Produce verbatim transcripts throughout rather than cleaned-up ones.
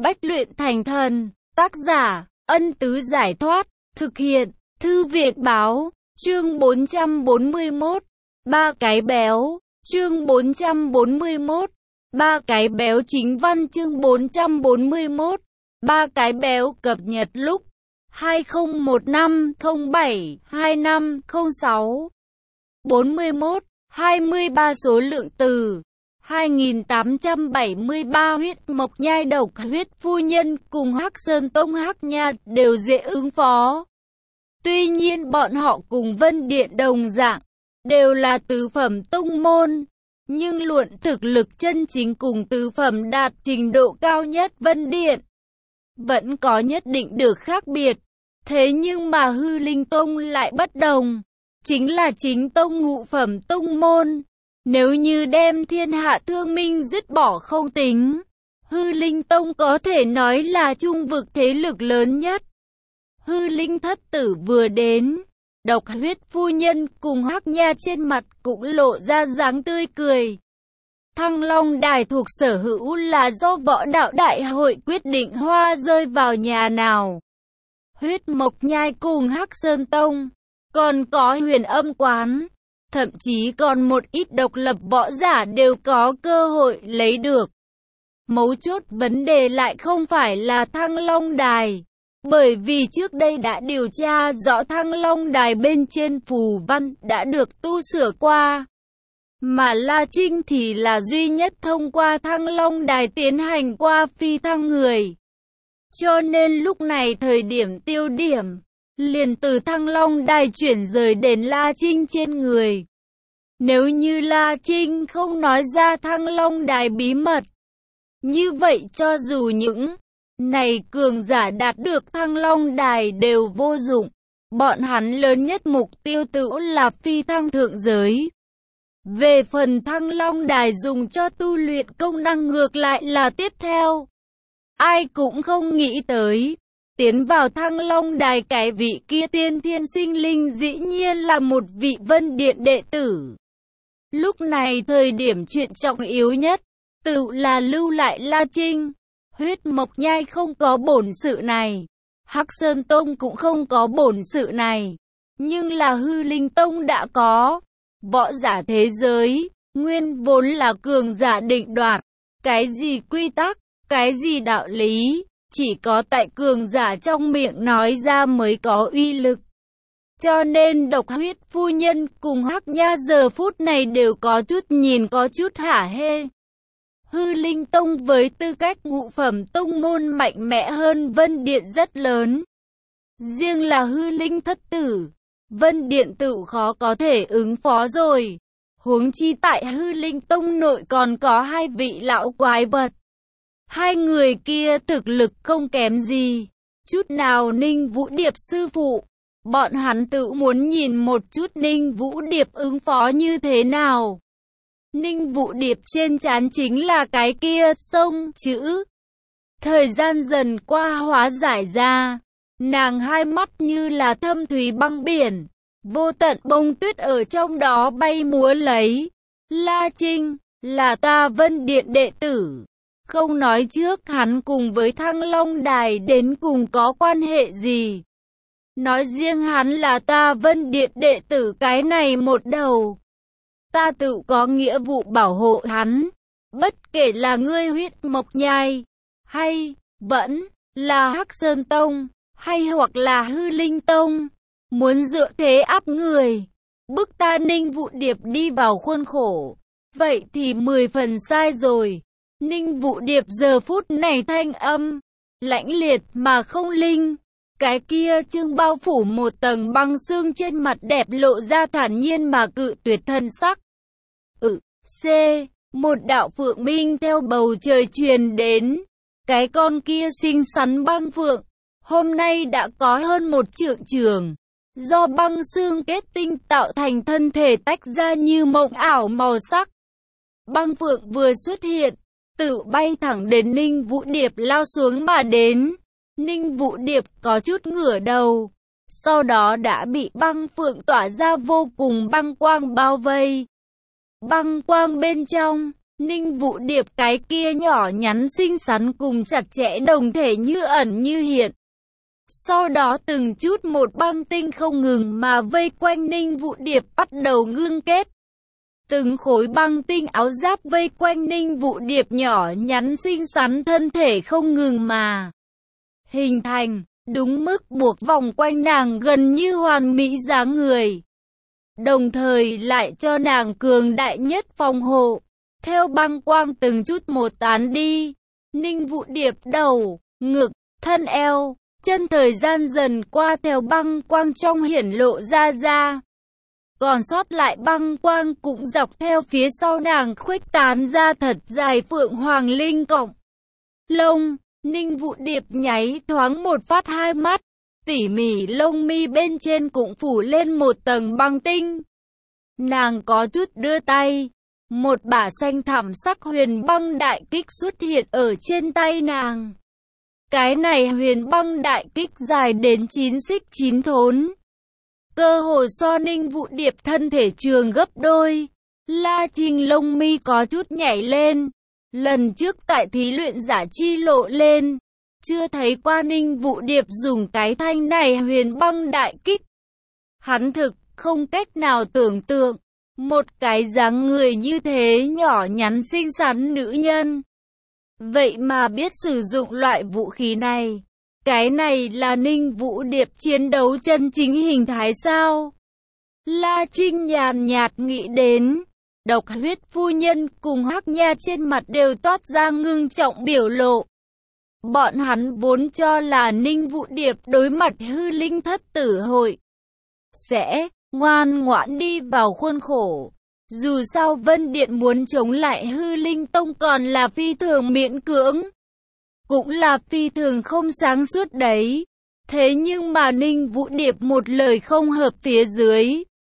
Bách luyện thành thần. Tác giả, Ân Tứ Giải Thoát. Thực hiện, Thư viện Báo. Chương bốn trăm bốn mươi mốt. Ba cái béo. Chương bốn trăm bốn mươi mốt. Ba cái béo chính văn. Chương bốn trăm bốn mươi mốt. Ba cái béo cập nhật lúc hai không một năm không bảy hai năm không sáu. bốn mươi mốt, hai mươi ba số lượng từ hai nghìn tám trăm bảy mươi ba. Huyết Mộc Nhai Độc Huyết Phu Nhân cùng Hắc Sơn Tông Hắc Nha đều dễ ứng phó. Tuy nhiên bọn họ cùng Vân Điện đồng dạng, đều là tứ phẩm tông môn, nhưng luận thực lực chân chính cùng tứ phẩm đạt trình độ cao nhất Vân Điện vẫn có nhất định được khác biệt. Thế nhưng mà Hư Linh Tông lại bất đồng, chính là chính tông ngũ phẩm tông môn. Nếu như đem thiên hạ thương minh dứt bỏ không tính, Hư Linh Tông có thể nói là trung vực thế lực lớn nhất. Hư Linh Thất Tử vừa đến, Độc Huyết Phu Nhân cùng Hắc Nha trên mặt cũng lộ ra dáng tươi cười. Thăng Long Đài thuộc sở hữu là do Võ Đạo Đại hội quyết định hoa rơi vào nhà nào. Huyết Mộc Nhai cùng Hắc Sơn Tông, còn có Huyền Âm Quán, thậm chí còn một ít độc lập võ giả đều có cơ hội lấy được. Mấu chốt vấn đề lại không phải là Thăng Long Đài, bởi vì trước đây đã điều tra rõ Thăng Long Đài bên trên phù văn đã được tu sửa qua. Mà La Trinh thì là duy nhất thông qua Thăng Long Đài tiến hành qua phi thăng người. Cho nên lúc này thời điểm tiêu điểm, liền từ Thăng Long Đài chuyển rời đến La Trinh trên người. Nếu như La Trinh không nói ra Thăng Long Đài bí mật, như vậy cho dù những này cường giả đạt được Thăng Long Đài đều vô dụng. Bọn hắn lớn nhất mục tiêu tự là phi thăng thượng giới. Về phần Thăng Long Đài dùng cho tu luyện công năng ngược lại là tiếp theo. Ai cũng không nghĩ tới, tiến vào Thăng Long Đài cái vị kia tiên thiên sinh linh dĩ nhiên là một vị Vân Điện đệ tử. Lúc này thời điểm chuyện trọng yếu nhất, tự là lưu lại La Trinh. Huyết Mộc Nhai không có bổn sự này, Hắc Sơn Tông cũng không có bổn sự này, nhưng là Hư Linh Tông đã có. Võ giả thế giới, nguyên vốn là cường giả định đoạt, cái gì quy tắc, cái gì đạo lý, chỉ có tại cường giả trong miệng nói ra mới có uy lực. Cho nên Độc Huyết Phu Nhân cùng Hắc Nha giờ phút này đều có chút nhìn có chút hả hê. Hư Linh Tông với tư cách ngũ phẩm tông môn mạnh mẽ hơn Vân Điện rất lớn. Riêng là Hư Linh Thất Tử, Vân Điện tự khó có thể ứng phó rồi. Huống chi tại Hư Linh Tông nội còn có hai vị lão quái vật. Hai người kia thực lực không kém gì chút nào Ninh Vũ Điệp sư phụ. Bọn hắn tự muốn nhìn một chút Ninh Vũ Điệp ứng phó như thế nào. Ninh Vũ Điệp trên trán chính là cái kia sông chữ. Thời gian dần qua hóa giải ra, nàng hai mắt như là thâm thúy băng biển, vô tận bông tuyết ở trong đó bay múa lấy. La Trinh, là ta Vân Điện đệ tử. Không nói trước hắn cùng với Thăng Long Đài đến cùng có quan hệ gì. Nói riêng hắn là ta Vân Điện đệ tử cái này một đầu. Ta tự có nghĩa vụ bảo hộ hắn. Bất kể là ngươi Huyết Mộc Nhai, hay vẫn là Hắc Sơn Tông, hay hoặc là Hư Linh Tông, muốn dựa thế áp người, bức ta Ninh Vũ Điệp đi vào khuôn khổ, vậy thì mười phần sai rồi. Ninh Vũ Điệp giờ phút này thanh âm lãnh liệt mà không linh, cái kia trương bao phủ một tầng băng xương trên mặt đẹp lộ ra thản nhiên mà cự tuyệt thân sắc. Ừ, C, một đạo phượng minh theo bầu trời truyền đến. Cái con kia xinh xắn băng phượng, hôm nay đã có hơn một trượng trường, do băng xương kết tinh tạo thành thân thể tách ra như mộng ảo màu sắc. Băng phượng vừa xuất hiện, tự bay thẳng đến Ninh Vũ Điệp lao xuống mà đến. Ninh Vũ Điệp có chút ngửa đầu, sau đó đã bị băng phượng tỏa ra vô cùng băng quang bao vây. Băng quang bên trong, Ninh Vũ Điệp cái kia nhỏ nhắn xinh xắn cùng chặt chẽ đồng thể như ẩn như hiện. Sau đó từng chút một băng tinh không ngừng mà vây quanh Ninh Vũ Điệp bắt đầu ngưng kết. Từng khối băng tinh áo giáp vây quanh Ninh Vũ Điệp nhỏ nhắn xinh xắn thân thể không ngừng mà hình thành, đúng mức buộc vòng quanh nàng gần như hoàn mỹ dáng người. Đồng thời lại cho nàng cường đại nhất phòng hộ. Theo băng quang từng chút một tán đi, Ninh Vũ Điệp đầu, ngực, thân eo, chân thời gian dần qua theo băng quang trong hiển lộ ra ra. Còn sót lại băng quang cũng dọc theo phía sau nàng khuếch tán ra thật dài phượng hoàng linh cọng lông. Ninh Vũ Điệp nháy thoáng một phát hai mắt, tỉ mỉ lông mi bên trên cũng phủ lên một tầng băng tinh. Nàng có chút đưa tay, một bả xanh thẳm sắc huyền băng đại kích xuất hiện ở trên tay nàng. Cái này huyền băng đại kích dài đến chín xích chín thốn. Cơ hồ so Ninh Vũ Điệp thân thể trường gấp đôi. La Trinh lông mi có chút nhảy lên. Lần trước tại thí luyện giả chi lộ lên, chưa thấy qua Ninh Vũ Điệp dùng cái thanh này huyền băng đại kích. Hắn thực không cách nào tưởng tượng, một cái dáng người như thế nhỏ nhắn xinh xắn nữ nhân. Vậy mà biết sử dụng loại vũ khí này. Cái này là Ninh Vũ Điệp chiến đấu chân chính hình thái sao? La Trinh nhàn nhạt nghĩ đến. Độc Huyết phu nhân cùng Hắc Nha trên mặt đều toát ra ngưng trọng biểu lộ. Bọn hắn vốn cho là Ninh Vũ Điệp đối mặt hư linh thất tử hội sẽ ngoan ngoãn đi vào khuôn khổ. Dù sao Vân Điện muốn chống lại hư linh tông còn là phi thường miễn cưỡng. Cũng là phi thường không sáng suốt đấy. Thế nhưng mà Ninh Vũ Điệp một lời không hợp phía dưới.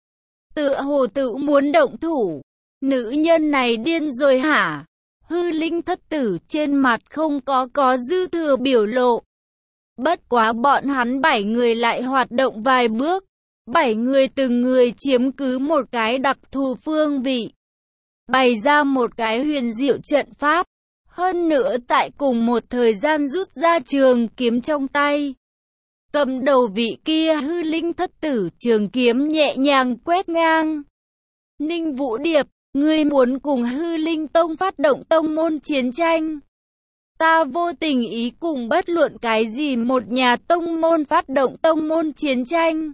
Tựa hồ tự muốn động thủ. Nữ nhân này điên rồi hả? Hư linh thất tử trên mặt không có có dư thừa biểu lộ. Bất quá bọn hắn bảy người lại hoạt động vài bước. Bảy người từng người chiếm cứ một cái đặc thù phương vị. Bày ra một cái huyền diệu trận pháp. Hơn nữa tại cùng một thời gian rút ra trường kiếm trong tay. Cầm đầu vị kia hư linh thất tử trường kiếm nhẹ nhàng quét ngang. Ninh Vũ Điệp, ngươi muốn cùng hư linh tông phát động tông môn chiến tranh. Ta vô tình ý cùng bất luận cái gì một nhà tông môn phát động tông môn chiến tranh.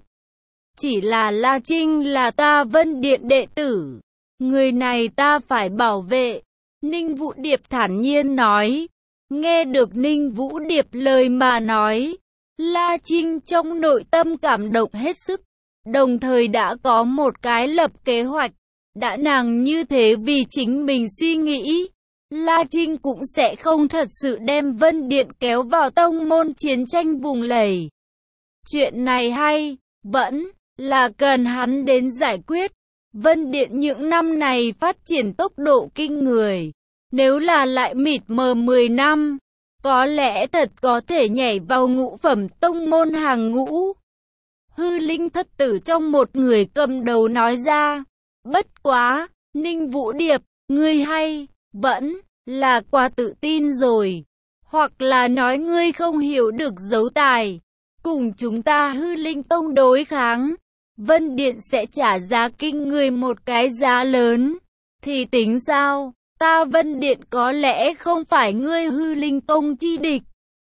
Chỉ là La Trinh là ta Vân Điện đệ tử. Người này ta phải bảo vệ. Ninh Vũ Điệp thản nhiên nói. Nghe được Ninh Vũ Điệp lời mà nói, La Trinh trong nội tâm cảm động hết sức. Đồng thời đã có một cái lập kế hoạch. Đã nàng như thế vì chính mình suy nghĩ, La Trinh cũng sẽ không thật sự đem Vân Điện kéo vào tông môn chiến tranh vùng lầy. Chuyện này hay, vẫn là cần hắn đến giải quyết. Vân Điện những năm này phát triển tốc độ kinh người. Nếu là lại mịt mờ mười năm, có lẽ thật có thể nhảy vào ngũ phẩm tông môn hàng ngũ. Hư linh thất tử trong một người cầm đầu nói ra. Bất quá, Ninh Vũ Điệp, ngươi hay, vẫn là quá tự tin rồi. Hoặc là nói ngươi không hiểu được dấu tài. Cùng chúng ta hư linh tông đối kháng. Vân Điện sẽ trả giá kinh người một cái giá lớn. Thì tính sao? Ta Vân Điện có lẽ không phải ngươi hư linh tông chi địch.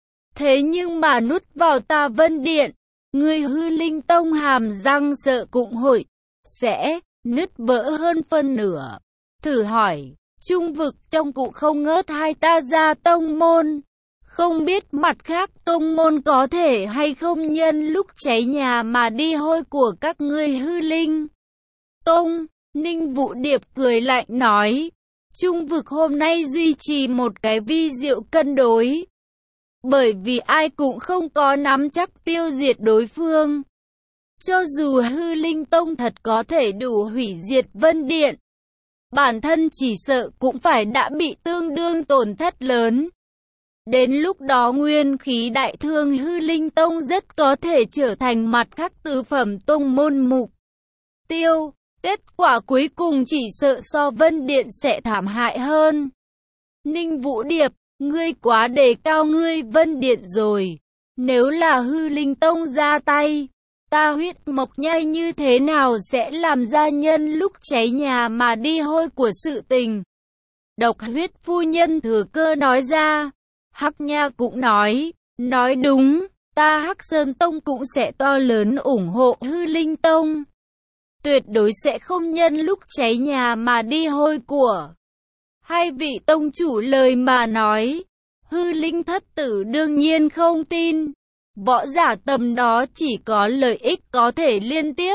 Thế nhưng mà nút vào ta Vân Điện, ngươi hư linh tông hàm răng sợ cũng hội sẽ nứt vỡ hơn phân nửa. Thử hỏi, trung vực trong cụ không ngớt hai ta ra tông môn. Không biết mặt khác tông môn có thể hay không nhân lúc cháy nhà mà đi hôi của các ngươi hư linh tông. Ninh Vũ Điệp cười lạnh nói. Trung vực hôm nay duy trì một cái vi diệu cân đối. Bởi vì ai cũng không có nắm chắc tiêu diệt đối phương. Cho dù hư linh tông thật có thể đủ hủy diệt Vân Điện, bản thân chỉ sợ cũng phải đã bị tương đương tổn thất lớn. Đến lúc đó nguyên khí đại thương hư linh tông rất có thể trở thành mặt khác tứ phẩm tông môn mục tiêu. Kết quả cuối cùng chỉ sợ so Vân Điện sẽ thảm hại hơn. Ninh Vũ Điệp, ngươi quá đề cao ngươi Vân Điện rồi. Nếu là Hư Linh Tông ra tay, ta Huyết Mộc Nhai như thế nào sẽ làm ra nhân lúc cháy nhà mà đi hôi của sự tình. Độc Huyết phu nhân thừa cơ nói ra. Hắc Nha cũng nói, nói đúng, ta Hắc Sơn Tông cũng sẽ to lớn ủng hộ Hư Linh Tông. Tuyệt đối sẽ không nhân lúc cháy nhà mà đi hôi của. Hai vị tông chủ lời mà nói, Hư Linh thất tử đương nhiên không tin. Võ giả tầm đó chỉ có lợi ích có thể liên tiếp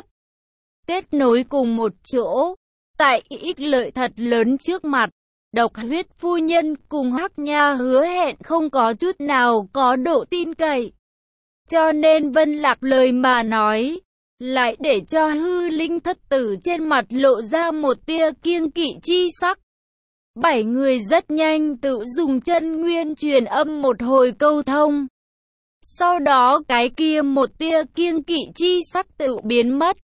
kết nối cùng một chỗ. Tại ích lợi thật lớn trước mặt, Độc Huyết phu nhân cùng Hắc Nha hứa hẹn không có chút nào có độ tin cậy. Cho nên Vân Lạc lời mà nói, lại để cho Hư Linh thất tử trên mặt lộ ra một tia kiêng kỵ chi sắc. Bảy người rất nhanh tự dùng chân nguyên truyền âm một hồi câu thông. Sau đó cái kia một tia kiêng kỵ chi sắc tự biến mất.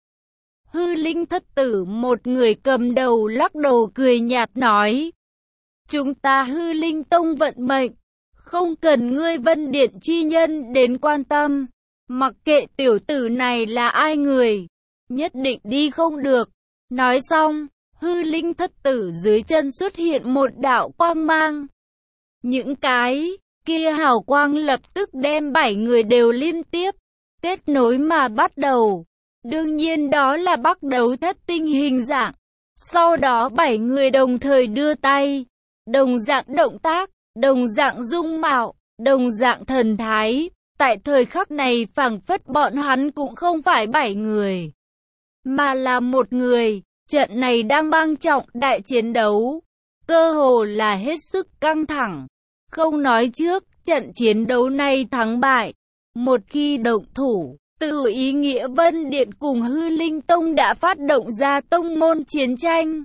Hư Linh thất tử một người cầm đầu lắc đầu cười nhạt nói. Chúng ta Hư Linh Tông vận mệnh, không cần ngươi Vân Điện chi nhân đến quan tâm. Mặc kệ tiểu tử này là ai người, nhất định đi không được. Nói xong, Hư Linh thất tử dưới chân xuất hiện một đạo quang mang. Những cái kia hào quang lập tức đem bảy người đều liên tiếp kết nối mà bắt đầu. Đương nhiên đó là bắt đầu thất tinh hình dạng. Sau đó bảy người đồng thời đưa tay, đồng dạng động tác, đồng dạng dung mạo, đồng dạng thần thái. Tại thời khắc này phảng phất bọn hắn cũng không phải bảy người, mà là một người. Trận này đang mang trọng đại chiến đấu, cơ hồ là hết sức căng thẳng. Không nói trước, trận chiến đấu này thắng bại, một khi động thủ, tự ý nghĩa Vân Điện cùng Hư Linh Tông đã phát động ra tông môn chiến tranh.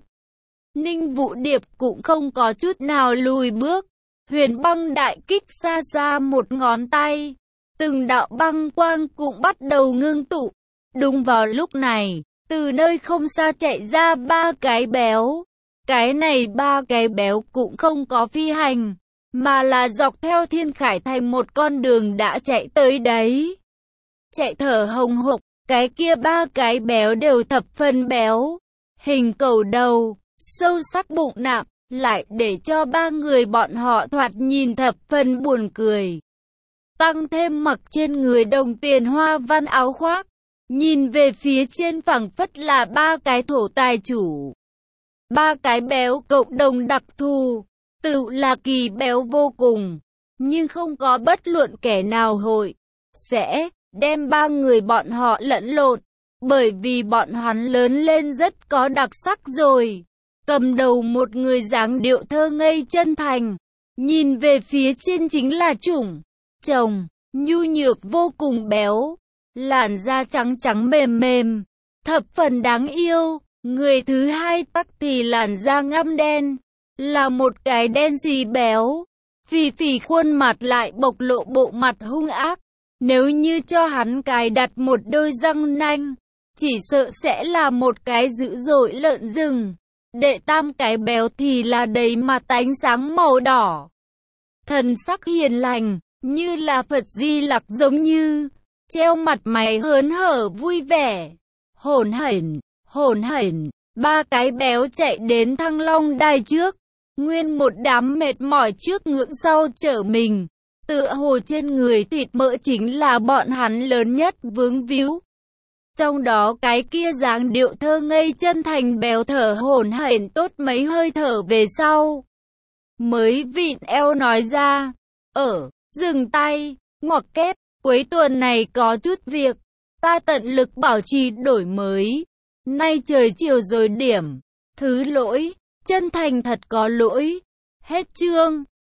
Ninh Vũ Điệp cũng không có chút nào lùi bước, huyền băng đại kích xa xa một ngón tay. Từng đạo băng quang cũng bắt đầu ngưng tụ. Đúng vào lúc này, từ nơi không xa chạy ra ba cái béo. Cái này ba cái béo cũng không có phi hành, mà là dọc theo Thiên Khải Thành một con đường đã chạy tới đấy. Chạy thở hồng hộc, cái kia ba cái béo đều thập phần béo. Hình cầu đầu, sâu sắc bụng nạm, lại để cho ba người bọn họ thoạt nhìn thập phần buồn cười. Tăng thêm mặc trên người đồng tiền hoa văn áo khoác, nhìn về phía trên phẳng phất là ba cái thổ tài chủ. Ba cái béo cộng đồng đặc thù, tự là kỳ béo vô cùng, nhưng không có bất luận kẻ nào hội sẽ đem ba người bọn họ lẫn lộn, bởi vì bọn hắn lớn lên rất có đặc sắc rồi. Cầm đầu một người dáng điệu thơ ngây chân thành, nhìn về phía trên chính là chủng chồng, nhu nhược vô cùng béo, làn da trắng trắng mềm mềm, thập phần đáng yêu. Người thứ hai tắc thì làn da ngăm đen, là một cái đen xì béo, phì phì khuôn mặt lại bộc lộ bộ mặt hung ác. Nếu như cho hắn cài đặt một đôi răng nanh, chỉ sợ sẽ là một cái dữ dội lợn rừng. Đệ tam cái béo thì là đầy mặt ánh sáng màu đỏ, thần sắc hiền lành, như là Phật Di Lặc giống như, treo mặt mày hớn hở vui vẻ. Hổn hển, hổn hển, ba cái béo chạy đến Thăng Long Đài trước, nguyên một đám mệt mỏi trước ngưỡng sau trở mình. Tựa hồ trên người thịt mỡ chính là bọn hắn lớn nhất vướng víu. Trong đó cái kia dáng điệu thơ ngây chân thành béo thở hổn hển tốt mấy hơi thở về sau, mới vịn eo nói ra, ở, dừng tay, ngoặc kép, cuối tuần này có chút việc, ta tận lực bảo trì đổi mới. Nay trời chiều rồi điểm, thứ lỗi, chân thành thật có lỗi. Hết chương.